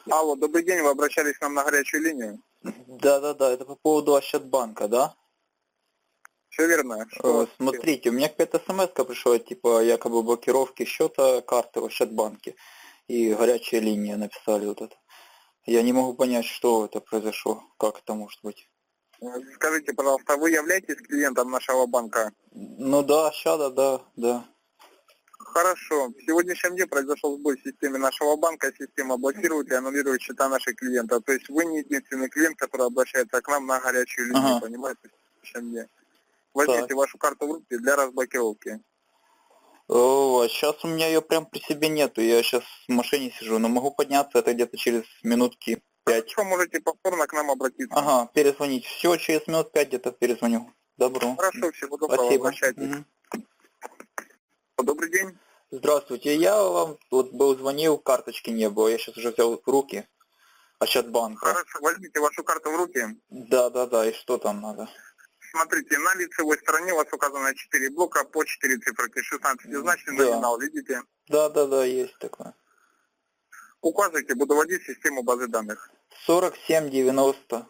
Алло, добрый день, вы обращались к нам на горячую линию? Да, это по поводу Ощадбанка, да? Все верно. Что? Смотрите, у меня какая-то смс-ка пришла, типа якобы блокировки счета карты в Ощадбанке. И горячая линия написали вот это. Я не могу понять, что это произошло, как это может быть. Скажите, пожалуйста, вы являетесь клиентом нашего банка? Ну да, Ощада, да. Хорошо. В сегодняшнем дне произошел сбой в системе нашего банка. Система блокирует и аннулирует счета наших клиентов. То есть вы не единственный клиент, который обращается к нам на горячую линию, понимаете, в сегодняшнем дне. Возьмите вашу карту в руки для разблокировки. Сейчас у меня ее прям при себе нету. Я сейчас в машине сижу, но могу подняться это где-то через минутки 5. Хорошо, можете повторно к нам обратиться. Ага, перезвонить. Все, через минут 5 где-то перезвоню. Добро. Хорошо, всего доброго. Спасибо. Обращайтесь. Добрый день. Здравствуйте, я вам вот был звонил, карточки не было, я сейчас уже взял в руки Ощадбанка. Хорошо, возьмите вашу карту в руки. Да, и что там надо? Смотрите, на лицевой стороне у вас указано 4 блока по 4 цифры, 16-значный номинал, видите? Да, есть такое. Указывайте, буду вводить в систему базы данных. 4790.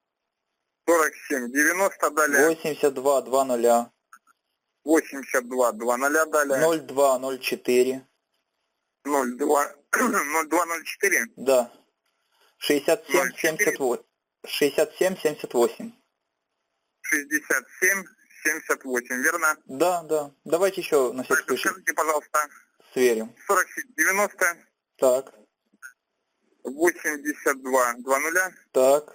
4790, далее. 8220. 8220, далее. 0204. 0204. Да. 6778. 6778. 6778, верно? Да. Давайте еще на всякий случай. Скажите, пожалуйста. Сверим. 4790. Так. 8220. Так.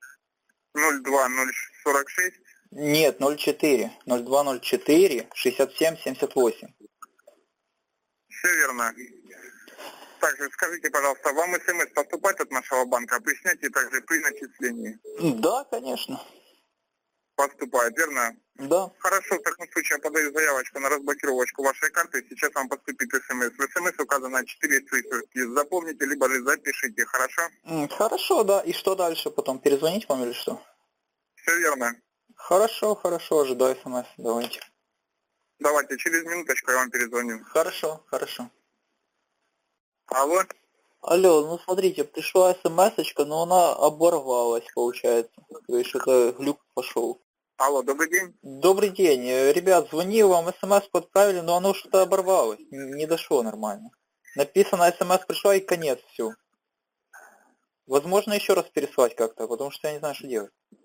02046. Нет, 04. 0204 6778. Все верно. Также скажите, пожалуйста, вам СМС поступает от нашего банка при снятии, также при начислении? Да, конечно. Поступает, верно? Да. Хорошо, в таком случае я подаю заявочку на разблокировочку вашей карты. Сейчас вам поступит СМС. В СМС указано 4 циферки. Запомните, либо же запишите, хорошо? Хорошо, да. И что дальше потом? Перезвонить вам или что? Все верно. Хорошо, ожидаю СМС. Давайте. Давайте, через минуточку я вам перезвоню. Хорошо. Алло? Алло, ну смотрите, пришла смс-очка, но она оборвалась, получается. То есть это глюк пошел. Алло, добрый день. Добрый день. Ребят, звонил вам, смс подправили, но оно что-то оборвалось. Не дошло нормально. Написано, смс пришла и конец, все. Возможно, еще раз переслать как-то, потому что я не знаю, что делать.